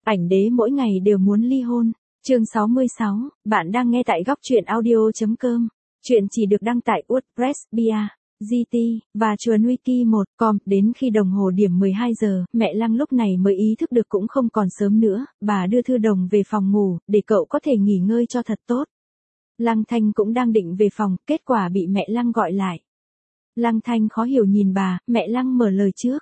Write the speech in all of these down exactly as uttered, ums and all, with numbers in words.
Ảnh đế mỗi ngày đều muốn ly hôn. Chương sáu mươi sáu, bạn đang nghe tại góc truyện audio chấm com. Chuyện chỉ được đăng tại WordPress, Bia, giê tê, và Chuồn Wiki một chấm com. Đến khi đồng hồ điểm mười hai giờ, mẹ Lăng lúc này mới ý thức được cũng không còn sớm nữa, bà đưa Thư Đồng về phòng ngủ, để cậu có thể nghỉ ngơi cho thật tốt. Lăng Thanh cũng đang định về phòng, kết quả bị mẹ Lăng gọi lại. Lăng Thanh khó hiểu nhìn bà, mẹ Lăng mở lời trước.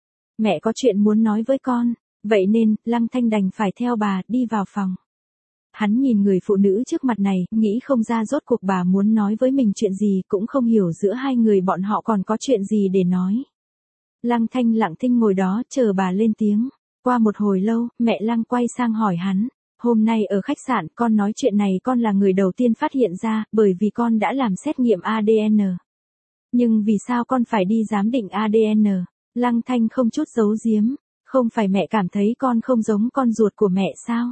Mẹ có chuyện muốn nói với con, vậy nên, Lăng Thanh đành phải theo bà, đi vào phòng. Hắn nhìn người phụ nữ trước mặt này, nghĩ không ra rốt cuộc bà muốn nói với mình chuyện gì, cũng không hiểu giữa hai người bọn họ còn có chuyện gì để nói. Lăng Thanh lặng thinh ngồi đó, chờ bà lên tiếng. Qua một hồi lâu, mẹ Lăng quay sang hỏi hắn. Hôm nay ở khách sạn, con nói chuyện này con là người đầu tiên phát hiện ra, bởi vì con đã làm xét nghiệm a đê en. Nhưng vì sao con phải đi giám định a đê en? Lăng Thanh không chút giấu giếm. Không phải mẹ cảm thấy con không giống con ruột của mẹ sao?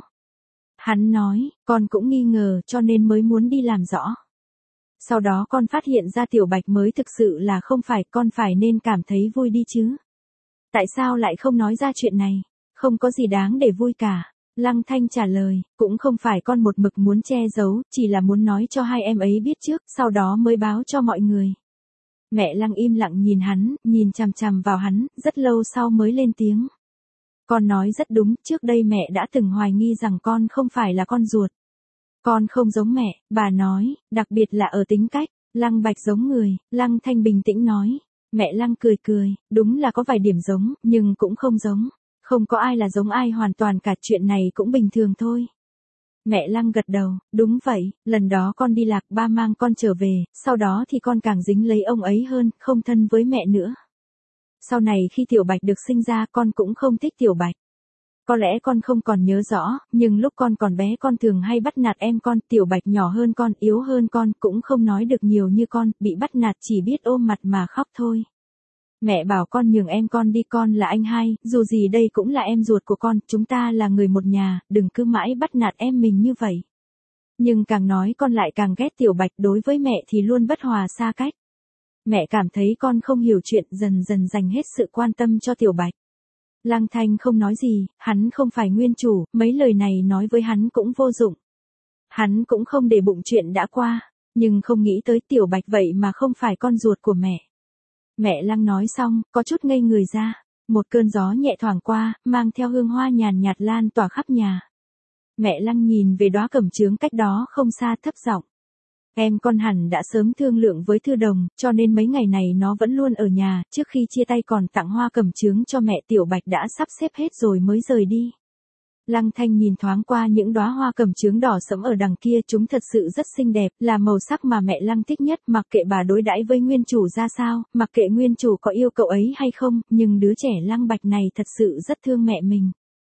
Hắn nói, con cũng nghi ngờ cho nên mới muốn đi làm rõ. Sau đó con phát hiện ra Tiểu Bạch mới thực sự là không phải, con phải nên cảm thấy vui đi chứ. Tại sao lại không nói ra chuyện này? Không có gì đáng để vui cả. Lăng Thanh trả lời, cũng không phải con một mực muốn che giấu, chỉ là muốn nói cho hai em ấy biết trước, sau đó mới báo cho mọi người. Mẹ Lăng im lặng nhìn hắn, nhìn chằm chằm vào hắn, rất lâu sau mới lên tiếng. Con nói rất đúng, trước đây mẹ đã từng hoài nghi rằng con không phải là con ruột. Con không giống mẹ, bà nói, đặc biệt là ở tính cách. Lăng Bạch giống người, Lăng Thanh bình tĩnh nói. Mẹ Lăng cười cười, đúng là có vài điểm giống, nhưng cũng không giống. Không có ai là giống ai hoàn toàn cả, chuyện này cũng bình thường thôi. Mẹ Lăng gật đầu, đúng vậy, lần đó con đi lạc ba mang con trở về, sau đó thì con càng dính lấy ông ấy hơn, không thân với mẹ nữa. Sau này khi Tiểu Bạch được sinh ra con cũng không thích Tiểu Bạch. Có lẽ con không còn nhớ rõ, nhưng lúc con còn bé con thường hay bắt nạt em con, Tiểu Bạch nhỏ hơn con, yếu hơn con, cũng không nói được nhiều như con, bị bắt nạt chỉ biết ôm mặt mà khóc thôi. Mẹ bảo con nhường em con đi, con là anh hai, dù gì đây cũng là em ruột của con, chúng ta là người một nhà, đừng cứ mãi bắt nạt em mình như vậy. Nhưng càng nói con lại càng ghét Tiểu Bạch, đối với mẹ thì luôn bất hòa xa cách. Mẹ cảm thấy con không hiểu chuyện, dần dần dành hết sự quan tâm cho Tiểu Bạch. Lăng Thanh không nói gì, hắn không phải nguyên chủ, mấy lời này nói với hắn cũng vô dụng. Hắn cũng không để bụng chuyện đã qua, nhưng không nghĩ tới Tiểu Bạch vậy mà không phải con ruột của mẹ. Mẹ Lăng nói xong, có chút ngây người ra. Một cơn gió nhẹ thoảng qua, mang theo hương hoa nhàn nhạt lan tỏa khắp nhà. Mẹ Lăng nhìn về đóa cẩm chướng cách đó không xa, thấp giọng. Em con hẳn đã sớm thương lượng với Thư Đồng, cho nên mấy ngày này nó vẫn luôn ở nhà, trước khi chia tay còn tặng hoa cẩm chướng cho mẹ. Tiểu Bạch đã sắp xếp hết rồi mới rời đi. Lăng Thanh nhìn thoáng qua những đóa hoa cẩm chướng đỏ sẫm ở đằng kia, chúng thật sự rất xinh đẹp, là màu sắc mà mẹ Lăng thích nhất, mặc kệ bà đối đãi với nguyên chủ ra sao, mặc kệ nguyên chủ có yêu cậu ấy hay không, nhưng đứa trẻ Lăng Bạch này thật sự rất thương mẹ mình.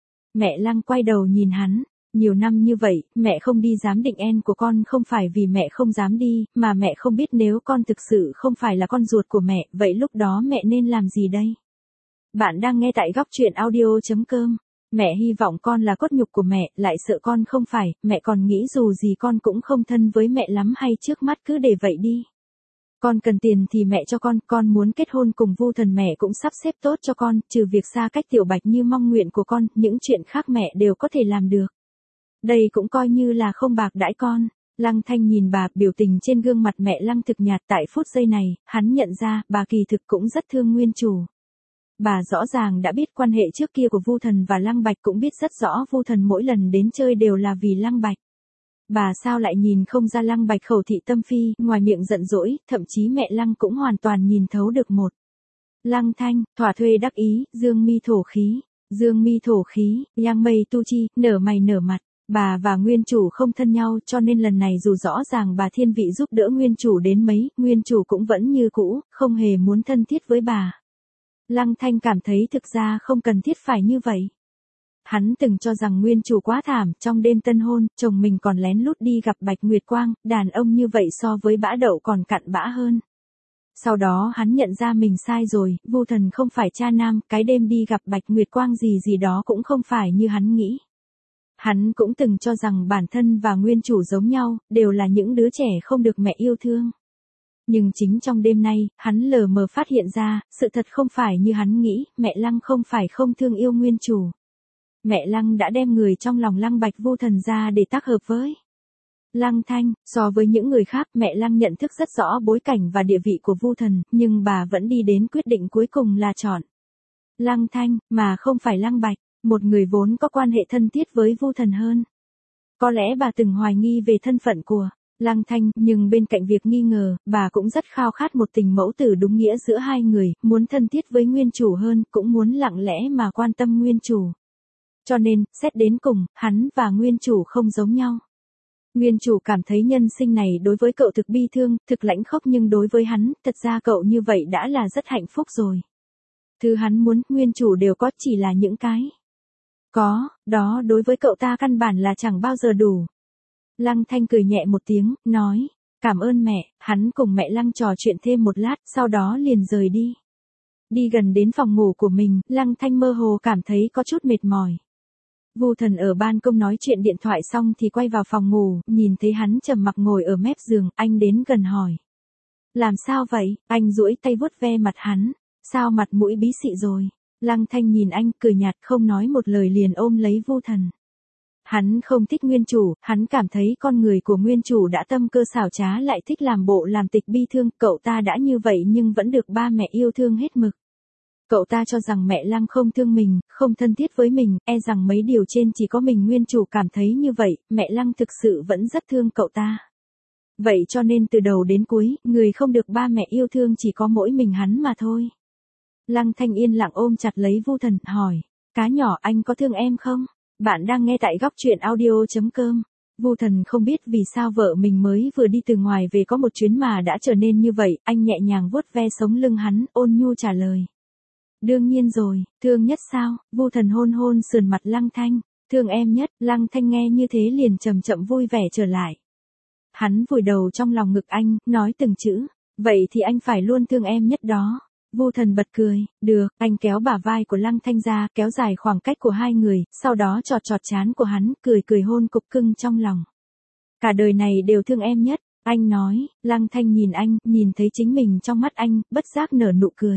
Mẹ Lăng quay đầu nhìn hắn. Nhiều năm như vậy, mẹ không đi giám định en của con không phải vì mẹ không dám đi, mà mẹ không biết nếu con thực sự không phải là con ruột của mẹ, vậy lúc đó mẹ nên làm gì đây? Bạn đang nghe tại góc truyện audio chấm com. Mẹ hy vọng con là cốt nhục của mẹ, lại sợ con không phải, mẹ còn nghĩ dù gì con cũng không thân với mẹ lắm, hay trước mắt cứ để vậy đi. Con cần tiền thì mẹ cho con, con muốn kết hôn cùng Vu Thần mẹ cũng sắp xếp tốt cho con, trừ việc xa cách Tiểu Bạch như mong nguyện của con, những chuyện khác mẹ đều có thể làm được. Đây cũng coi như là không bạc đãi con. Lăng Thanh nhìn bà, biểu tình trên gương mặt mẹ Lăng thực nhạt. Tại phút giây này, hắn nhận ra, bà kỳ thực cũng rất thương nguyên chủ. Bà rõ ràng đã biết quan hệ trước kia của Vu Thần và Lăng Bạch, cũng biết rất rõ Vu Thần mỗi lần đến chơi đều là vì Lăng Bạch. Bà sao lại nhìn không ra Lăng Bạch khẩu thị tâm phi, ngoài miệng giận dỗi, thậm chí mẹ Lăng cũng hoàn toàn nhìn thấu được một. Lăng Thanh, thỏa thuê đắc ý, dương mi thổ khí, dương mi thổ khí, yang mây tu chi, nở mày nở mặt. Bà và nguyên chủ không thân nhau, cho nên lần này dù rõ ràng bà thiên vị giúp đỡ nguyên chủ đến mấy, nguyên chủ cũng vẫn như cũ, không hề muốn thân thiết với bà. Lăng Thanh cảm thấy thực ra không cần thiết phải như vậy. Hắn từng cho rằng nguyên chủ quá thảm, trong đêm tân hôn, chồng mình còn lén lút đi gặp Bạch Nguyệt Quang, đàn ông như vậy so với bã đậu còn cặn bã hơn. Sau đó hắn nhận ra mình sai rồi, Vu Thần không phải cha nam, cái đêm đi gặp Bạch Nguyệt Quang gì gì đó cũng không phải như hắn nghĩ. Hắn cũng từng cho rằng bản thân và nguyên chủ giống nhau, đều là những đứa trẻ không được mẹ yêu thương. Nhưng chính trong đêm nay, hắn lờ mờ phát hiện ra, sự thật không phải như hắn nghĩ, mẹ Lăng không phải không thương yêu nguyên chủ. mẹ Lăng đã đem người trong lòng Lăng Bạch Vu Thần ra để tác hợp với Lăng Thanh. So với những người khác, mẹ Lăng nhận thức rất rõ bối cảnh và địa vị của Vu Thần, nhưng bà vẫn đi đến quyết định cuối cùng là chọn Lăng Thanh, mà không phải Lăng Bạch, một người vốn có quan hệ thân thiết với Vu Thần hơn. Có lẽ bà từng hoài nghi về thân phận của Lăng Thanh, nhưng bên cạnh việc nghi ngờ, bà cũng rất khao khát một tình mẫu tử đúng nghĩa giữa hai người, muốn thân thiết với nguyên chủ hơn, cũng muốn lặng lẽ mà quan tâm nguyên chủ. Cho nên, xét đến cùng, hắn và nguyên chủ không giống nhau. Nguyên chủ cảm thấy nhân sinh này đối với cậu thực bi thương, thực lãnh khốc, nhưng đối với hắn, thật ra cậu như vậy đã là rất hạnh phúc rồi. Thứ hắn muốn, nguyên chủ đều có, chỉ là những cái có, đó đối với cậu ta căn bản là chẳng bao giờ đủ. Lăng Thanh cười nhẹ một tiếng, nói, cảm ơn mẹ. Hắn cùng mẹ Lăng trò chuyện thêm một lát, sau đó liền rời đi. Đi gần đến phòng ngủ của mình, Lăng Thanh mơ hồ cảm thấy có chút mệt mỏi. Vu Thần ở ban công nói chuyện điện thoại xong thì quay vào phòng ngủ, nhìn thấy hắn trầm mặc ngồi ở mép giường, anh đến gần hỏi. Làm sao vậy? Anh duỗi tay vuốt ve mặt hắn. Sao mặt mũi bí xị rồi? Lăng Thanh nhìn anh, cười nhạt, không nói một lời liền ôm lấy Vu Thần. Hắn không thích nguyên chủ, hắn cảm thấy con người của nguyên chủ đã tâm cơ xảo trá, lại thích làm bộ làm tịch bi thương, cậu ta đã như vậy nhưng vẫn được ba mẹ yêu thương hết mực. Cậu ta cho rằng mẹ Lăng không thương mình, không thân thiết với mình, e rằng mấy điều trên chỉ có mình nguyên chủ cảm thấy như vậy, mẹ Lăng thực sự vẫn rất thương cậu ta. Vậy cho nên từ đầu đến cuối, người không được ba mẹ yêu thương chỉ có mỗi mình hắn mà thôi. Lăng Thanh yên lặng ôm chặt lấy Vu Thần, hỏi, cá nhỏ anh có thương em không? Bạn đang nghe tại góc truyện audio.com. Vu Thần không biết vì sao vợ mình mới vừa đi từ ngoài về có một chuyến mà đã trở nên như vậy, anh nhẹ nhàng vuốt ve sống lưng hắn, ôn nhu trả lời. Đương nhiên rồi, thương nhất sao? Vu Thần hôn hôn sườn mặt Lăng Thanh, thương em nhất. Lăng Thanh nghe như thế liền chậm chậm vui vẻ trở lại. Hắn vùi đầu trong lòng ngực anh, nói từng chữ, vậy thì anh phải luôn thương em nhất đó. Vu Thần bật cười, được. Anh kéo bả vai của Lăng Thanh ra, kéo dài khoảng cách của hai người, sau đó chọt chọt trán của hắn, cười cười hôn cục cưng trong lòng. Cả đời này đều thương em nhất, anh nói. Lăng Thanh nhìn anh, nhìn thấy chính mình trong mắt anh, bất giác nở nụ cười.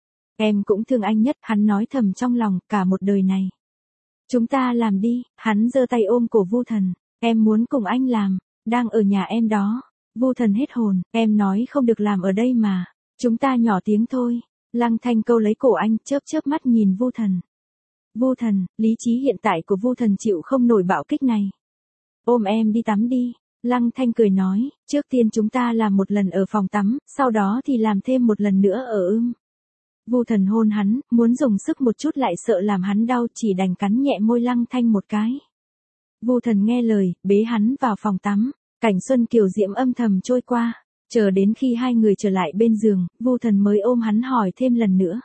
Em cũng thương anh nhất, hắn nói thầm trong lòng, cả một đời này. Chúng ta làm đi. Hắn giơ tay ôm cổ Vu Thần, em muốn cùng anh làm, đang ở nhà em đó. Vu Thần hết hồn, em nói không được làm ở đây mà. Chúng ta nhỏ tiếng thôi. Lăng Thanh câu lấy cổ anh, chớp chớp mắt nhìn Vu Thần. Vu Thần, lý trí hiện tại của Vu Thần chịu không nổi bạo kích này. Ôm em đi tắm đi. Lăng Thanh cười nói, trước tiên chúng ta làm một lần ở phòng tắm, sau đó thì làm thêm một lần nữa ở ưm. Vu Thần hôn hắn, muốn dùng sức một chút lại sợ làm hắn đau, chỉ đành cắn nhẹ môi Lăng Thanh một cái. Vu Thần nghe lời, bế hắn vào phòng tắm. Cảnh xuân kiều diễm âm thầm trôi qua. Chờ đến khi hai người trở lại bên giường, Vu Thần mới ôm hắn hỏi thêm lần nữa.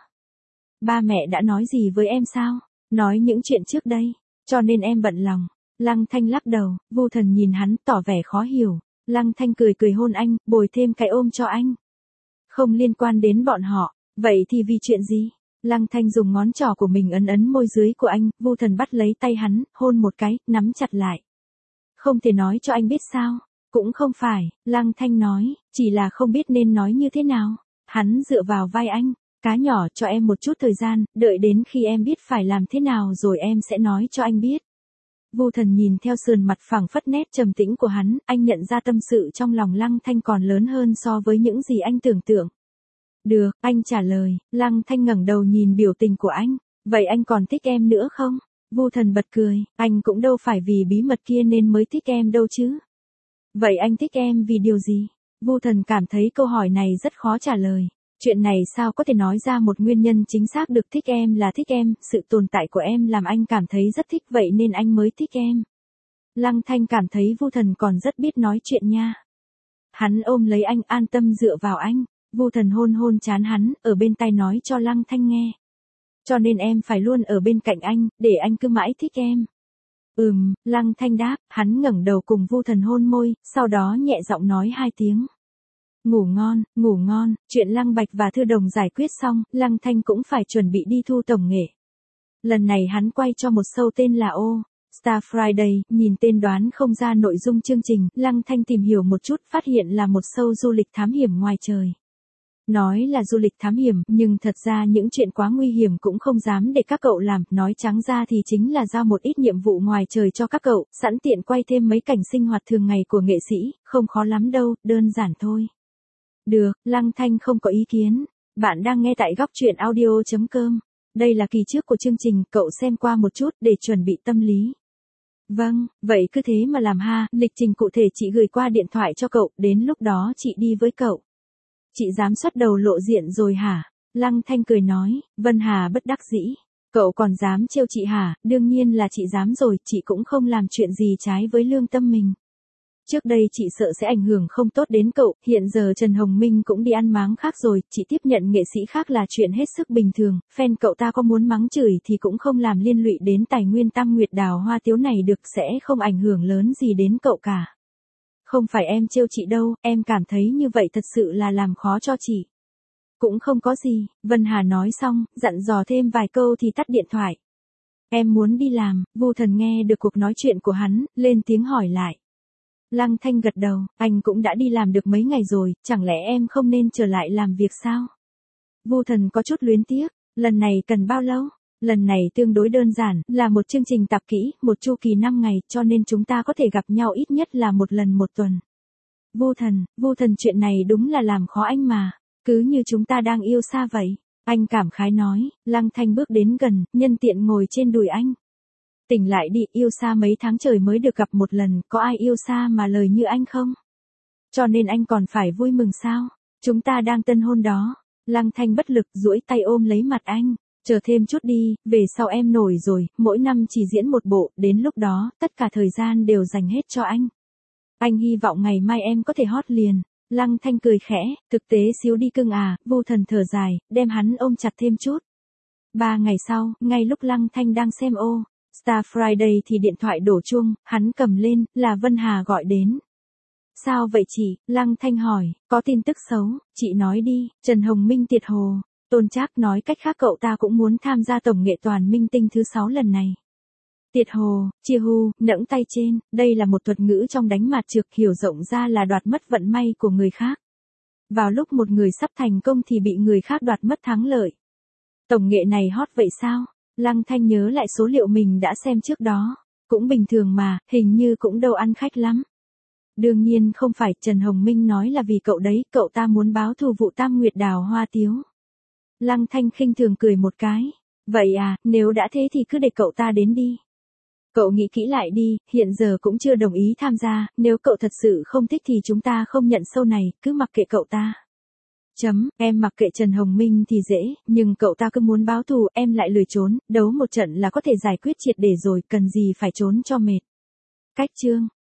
Ba mẹ đã nói gì với em sao? Nói những chuyện trước đây, cho nên em bận lòng. Lăng Thanh lắc đầu. Vu Thần nhìn hắn, tỏ vẻ khó hiểu. Lăng Thanh cười cười hôn anh, bồi thêm cái ôm cho anh. Không liên quan đến bọn họ, vậy thì vì chuyện gì? Lăng Thanh dùng ngón trỏ của mình ấn ấn môi dưới của anh, Vu Thần bắt lấy tay hắn, hôn một cái, nắm chặt lại. Không thể nói cho anh biết sao? Cũng không phải, Lăng Thanh nói, chỉ là không biết nên nói như thế nào. Hắn dựa vào vai anh, cá nhỏ, cho em một chút thời gian, đợi đến khi em biết phải làm thế nào rồi em sẽ nói cho anh biết. Vu Thần nhìn theo sườn mặt phẳng phất nét trầm tĩnh của hắn, anh nhận ra tâm sự trong lòng Lăng Thanh còn lớn hơn so với những gì anh tưởng tượng. Được, anh trả lời. Lăng Thanh ngẩng đầu nhìn biểu tình của anh, vậy anh còn thích em nữa không? Vu Thần bật cười, anh cũng đâu phải vì bí mật kia nên mới thích em đâu chứ. Vậy anh thích em vì điều gì? Vu Thần cảm thấy câu hỏi này rất khó trả lời. Chuyện này sao có thể nói ra một nguyên nhân chính xác được, thích em là thích em, sự tồn tại của em làm anh cảm thấy rất thích vậy nên anh mới thích em. Lăng Thanh cảm thấy Vu Thần còn rất biết nói chuyện nha. Hắn ôm lấy anh, an tâm dựa vào anh. Vu Thần hôn hôn trán hắn, ở bên tai nói cho Lăng Thanh nghe. Cho nên em phải luôn ở bên cạnh anh, để anh cứ mãi thích em. Ừm, Lăng Thanh đáp, hắn ngẩng đầu cùng Vu Thần hôn môi, sau đó nhẹ giọng nói hai tiếng. Ngủ ngon, ngủ ngon. Chuyện Lăng Bạch và Thư Đồng giải quyết xong, Lăng Thanh cũng phải chuẩn bị đi thu tổng nghệ. Lần này hắn quay cho một show tên là O Star Friday, nhìn tên đoán không ra nội dung chương trình, Lăng Thanh tìm hiểu một chút, phát hiện là một show du lịch thám hiểm ngoài trời. Nói là du lịch thám hiểm, nhưng thật ra những chuyện quá nguy hiểm cũng không dám để các cậu làm, nói trắng ra thì chính là giao một ít nhiệm vụ ngoài trời cho các cậu, sẵn tiện quay thêm mấy cảnh sinh hoạt thường ngày của nghệ sĩ, không khó lắm đâu, đơn giản thôi. Được, Lăng Thanh không có ý kiến. Bạn đang nghe tại góc truyện audio chấm com. Đây là kỳ trước của chương trình, cậu xem qua một chút để chuẩn bị tâm lý. Vâng, vậy cứ thế mà làm ha, lịch trình cụ thể chị gửi qua điện thoại cho cậu, đến lúc đó chị đi với cậu. Chị dám xuất đầu lộ diện rồi hả? Lăng Thanh cười nói, Vân Hà bất đắc dĩ. Cậu còn dám trêu chị hả? Đương nhiên là chị dám rồi, chị cũng không làm chuyện gì trái với lương tâm mình. Trước đây chị sợ sẽ ảnh hưởng không tốt đến cậu, hiện giờ Trần Hồng Minh cũng đi ăn máng khác rồi, chị tiếp nhận nghệ sĩ khác là chuyện hết sức bình thường, fan cậu ta có muốn mắng chửi thì cũng không làm liên lụy đến tài nguyên Tam Nguyệt Đào Hoa Tiếu này được, sẽ không ảnh hưởng lớn gì đến cậu cả. Không phải em trêu chị đâu, em cảm thấy như vậy thật sự là làm khó cho chị. Cũng không có gì, Vân Hà nói xong, dặn dò thêm vài câu thì tắt điện thoại. Em muốn đi làm, Vu Thần nghe được cuộc nói chuyện của hắn, lên tiếng hỏi lại. Lăng Thanh gật đầu, anh cũng đã đi làm được mấy ngày rồi, chẳng lẽ em không nên trở lại làm việc sao? Vu Thần có chút luyến tiếc, lần này cần bao lâu? Lần này tương đối đơn giản, là một chương trình tập kỹ, một chu kỳ năm ngày, cho nên chúng ta có thể gặp nhau ít nhất là một lần một tuần. Vu Thần, Vu Thần chuyện này đúng là làm khó anh mà, cứ như chúng ta đang yêu xa vậy. Anh cảm khái nói, Lăng Thanh bước đến gần, nhân tiện ngồi trên đùi anh. Tỉnh lại đi, yêu xa mấy tháng trời mới được gặp một lần, có ai yêu xa mà lời như anh không? Cho nên anh còn phải vui mừng sao? Chúng ta đang tân hôn đó. Lăng Thanh bất lực duỗi tay ôm lấy mặt anh. Chờ thêm chút đi, về sau em nổi rồi, mỗi năm chỉ diễn một bộ, đến lúc đó, tất cả thời gian đều dành hết cho anh. Anh hy vọng ngày mai em có thể hot liền. Lăng Thanh cười khẽ, thực tế xíu đi cưng à, Vu Thần thở dài, đem hắn ôm chặt thêm chút. Ba ngày sau, ngay lúc Lăng Thanh đang xem ô Star Friday thì điện thoại đổ chuông, hắn cầm lên, là Vân Hà gọi đến. Sao vậy chị? Lăng Thanh hỏi, có tin tức xấu, chị nói đi. Trần Hồng Minh tiệt hồ. Tôn Trác nói cách khác cậu ta cũng muốn tham gia tổng nghệ toàn minh tinh thứ sáu lần này. Tiệt hồ, chia hu, nẫng tay trên, đây là một thuật ngữ trong đánh mặt trược, hiểu rộng ra là đoạt mất vận may của người khác. Vào lúc một người sắp thành công thì bị người khác đoạt mất thắng lợi. Tổng nghệ này hot vậy sao? Lăng Thanh nhớ lại số liệu mình đã xem trước đó. Cũng bình thường mà, hình như cũng đâu ăn khách lắm. Đương nhiên không phải, Trần Hồng Minh nói là vì cậu đấy, cậu ta muốn báo thù vụ Tam Nguyệt Đào Hoa Tiếu. Lăng Thanh khinh thường cười một cái. Vậy à, nếu đã thế thì cứ để cậu ta đến đi. Cậu nghĩ kỹ lại đi, hiện giờ cũng chưa đồng ý tham gia, nếu cậu thật sự không thích thì chúng ta không nhận show này, cứ mặc kệ cậu ta. Chấm, em mặc kệ Trần Hồng Minh thì dễ, nhưng cậu ta cứ muốn báo thù, em lại lười trốn, đấu một trận là có thể giải quyết triệt để rồi, cần gì phải trốn cho mệt. Cách chương.